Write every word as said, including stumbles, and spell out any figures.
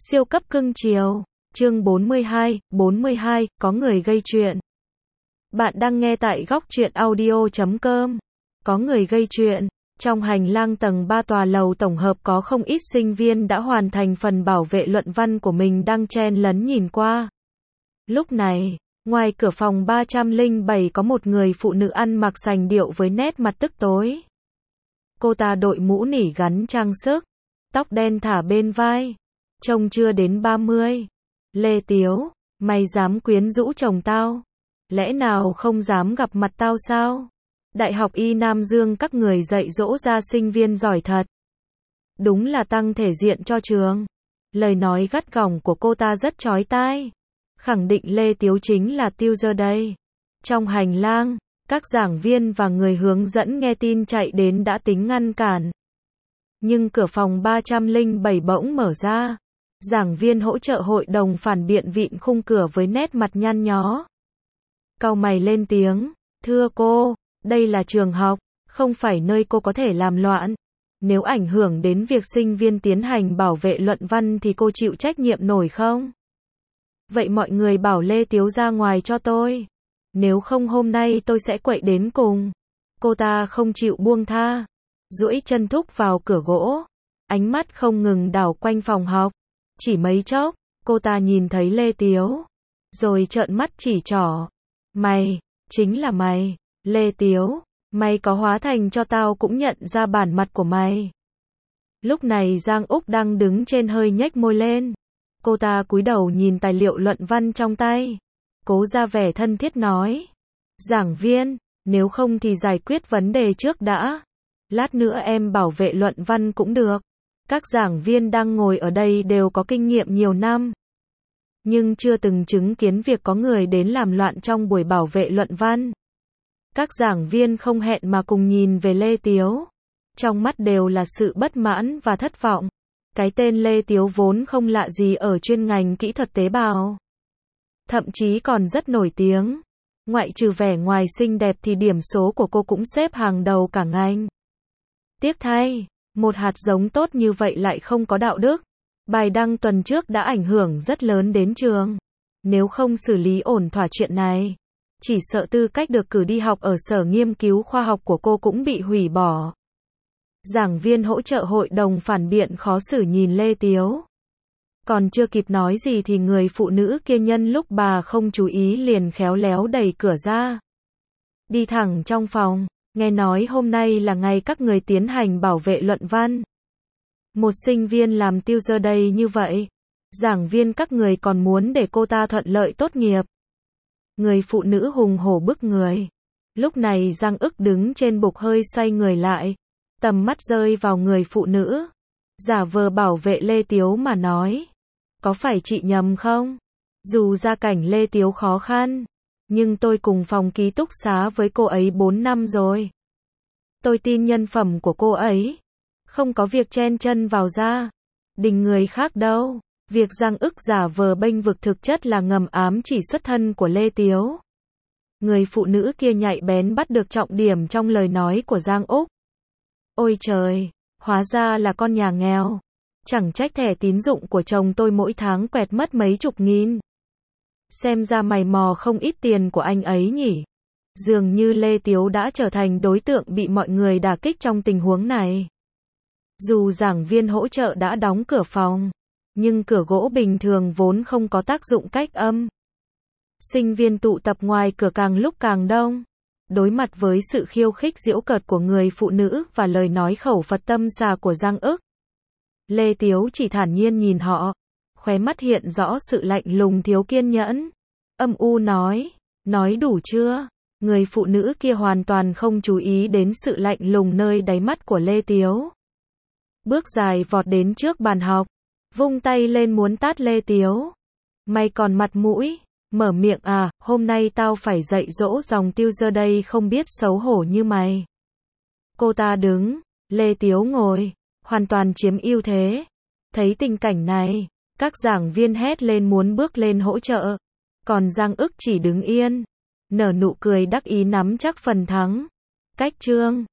Siêu cấp cưng chiều. Chương bốn mươi hai, bốn mươi hai, có người gây chuyện. Bạn đang nghe tại góc truyện audio chấm com. Có người gây chuyện. Trong hành lang tầng ba tòa lầu tổng hợp có không ít sinh viên đã hoàn thành phần bảo vệ luận văn của mình đang chen lấn nhìn qua. Lúc này, ngoài cửa phòng ba trăm lẻ bảy có một người phụ nữ ăn mặc sành điệu với nét mặt tức tối. Cô ta đội mũ nỉ gắn trang sức, tóc đen thả bên vai, trông chưa đến ba mươi. Lê Tiếu, mày dám quyến rũ chồng tao? Lẽ nào không dám gặp mặt tao sao? Đại học Y Nam Dương các người dạy dỗ ra sinh viên giỏi thật. Đúng là tăng thể diện cho trường. Lời nói gắt gỏng của cô ta rất chói tai. Khẳng định Lê Tiếu chính là Tiuser đây. Trong hành lang, các giảng viên và người hướng dẫn nghe tin chạy đến đã tính ngăn cản. Nhưng cửa phòng ba trăm lẻ bảy bỗng mở ra. Giảng viên hỗ trợ hội đồng phản biện vịn khung cửa với nét mặt nhăn nhó. Cau mày lên tiếng, thưa cô, đây là trường học, không phải nơi cô có thể làm loạn. Nếu ảnh hưởng đến việc sinh viên tiến hành bảo vệ luận văn thì cô chịu trách nhiệm nổi không? Vậy mọi người bảo Lê Tiếu ra ngoài cho tôi. Nếu không hôm nay tôi sẽ quậy đến cùng. Cô ta không chịu buông tha. Duỗi chân thúc vào cửa gỗ. Ánh mắt không ngừng đảo quanh phòng học. Chỉ mấy chốc, cô ta nhìn thấy Lê Tiếu. Rồi trợn mắt chỉ trỏ. Mày, chính là mày. Lê Tiếu, mày có hóa thành cho tao cũng nhận ra bản mặt của mày. Lúc này Giang Úc đang đứng trên hơi nhếch môi lên. Cô ta cúi đầu nhìn tài liệu luận văn trong tay. Cố ra vẻ thân thiết nói. Giảng viên, nếu không thì giải quyết vấn đề trước đã. Lát nữa em bảo vệ luận văn cũng được. Các giảng viên đang ngồi ở đây đều có kinh nghiệm nhiều năm. Nhưng chưa từng chứng kiến việc có người đến làm loạn trong buổi bảo vệ luận văn. Các giảng viên không hẹn mà cùng nhìn về Lê Tiếu. Trong mắt đều là sự bất mãn và thất vọng. Cái tên Lê Tiếu vốn không lạ gì ở chuyên ngành kỹ thuật tế bào. Thậm chí còn rất nổi tiếng. Ngoại trừ vẻ ngoài xinh đẹp thì điểm số của cô cũng xếp hàng đầu cả ngành. Tiếc thay, một hạt giống tốt như vậy lại không có đạo đức. Bài đăng tuần trước đã ảnh hưởng rất lớn đến trường. Nếu không xử lý ổn thỏa chuyện này, chỉ sợ tư cách được cử đi học ở sở nghiên cứu khoa học của cô cũng bị hủy bỏ. Giảng viên hỗ trợ hội đồng phản biện khó xử nhìn Lê Tiếu. Còn chưa kịp nói gì thì người phụ nữ kia nhân lúc bà không chú ý liền khéo léo đẩy cửa ra. Đi thẳng trong phòng, nghe nói hôm nay là ngày các người tiến hành bảo vệ luận văn. Một sinh viên làm Tiuser đây như vậy. Giảng viên các người còn muốn để cô ta thuận lợi tốt nghiệp. Người phụ nữ hùng hổ bức người. Lúc này Giang Ức đứng trên bục hơi xoay người lại. Tầm mắt rơi vào người phụ nữ. Giả vờ bảo vệ Lê Tiếu mà nói. Có phải chị nhầm không? Dù gia cảnh Lê Tiếu khó khăn. Nhưng tôi cùng phòng ký túc xá với cô ấy bốn năm rồi. Tôi tin nhân phẩm của cô ấy. Không có việc chen chân vào ra. Đình người khác đâu. Việc Giang Ức giả vờ bênh vực thực chất là ngầm ám chỉ xuất thân của Lê Tiếu. Người phụ nữ kia nhạy bén bắt được trọng điểm trong lời nói của Giang Úc. Ôi trời, hóa ra là con nhà nghèo. Chẳng trách thẻ tín dụng của chồng tôi mỗi tháng quẹt mất mấy chục nghìn. Xem ra mày mò không ít tiền của anh ấy nhỉ. Dường như Lê Tiếu đã trở thành đối tượng bị mọi người đả kích trong tình huống này. Dù giảng viên hỗ trợ đã đóng cửa phòng, nhưng cửa gỗ bình thường vốn không có tác dụng cách âm. Sinh viên tụ tập ngoài cửa càng lúc càng đông. Đối mặt với sự khiêu khích giễu cợt của người phụ nữ và lời nói khẩu Phật tâm xà của Giang Ức, Lê Tiếu chỉ thản nhiên nhìn họ, khóe mắt hiện rõ sự lạnh lùng thiếu kiên nhẫn. Âm u nói, nói đủ chưa? Người phụ nữ kia hoàn toàn không chú ý đến sự lạnh lùng nơi đáy mắt của Lê Tiếu. Bước dài vọt đến trước bàn học, vung tay lên muốn tát Lê Tiếu. Mày còn mặt mũi, mở miệng à, hôm nay tao phải dạy dỗ dòng Tiuser đây không biết xấu hổ như mày. Cô ta đứng, Lê Tiếu ngồi, hoàn toàn chiếm ưu thế. Thấy tình cảnh này, các giảng viên hét lên muốn bước lên hỗ trợ. Còn Giang Ức chỉ đứng yên, nở nụ cười đắc ý nắm chắc phần thắng. Cách chương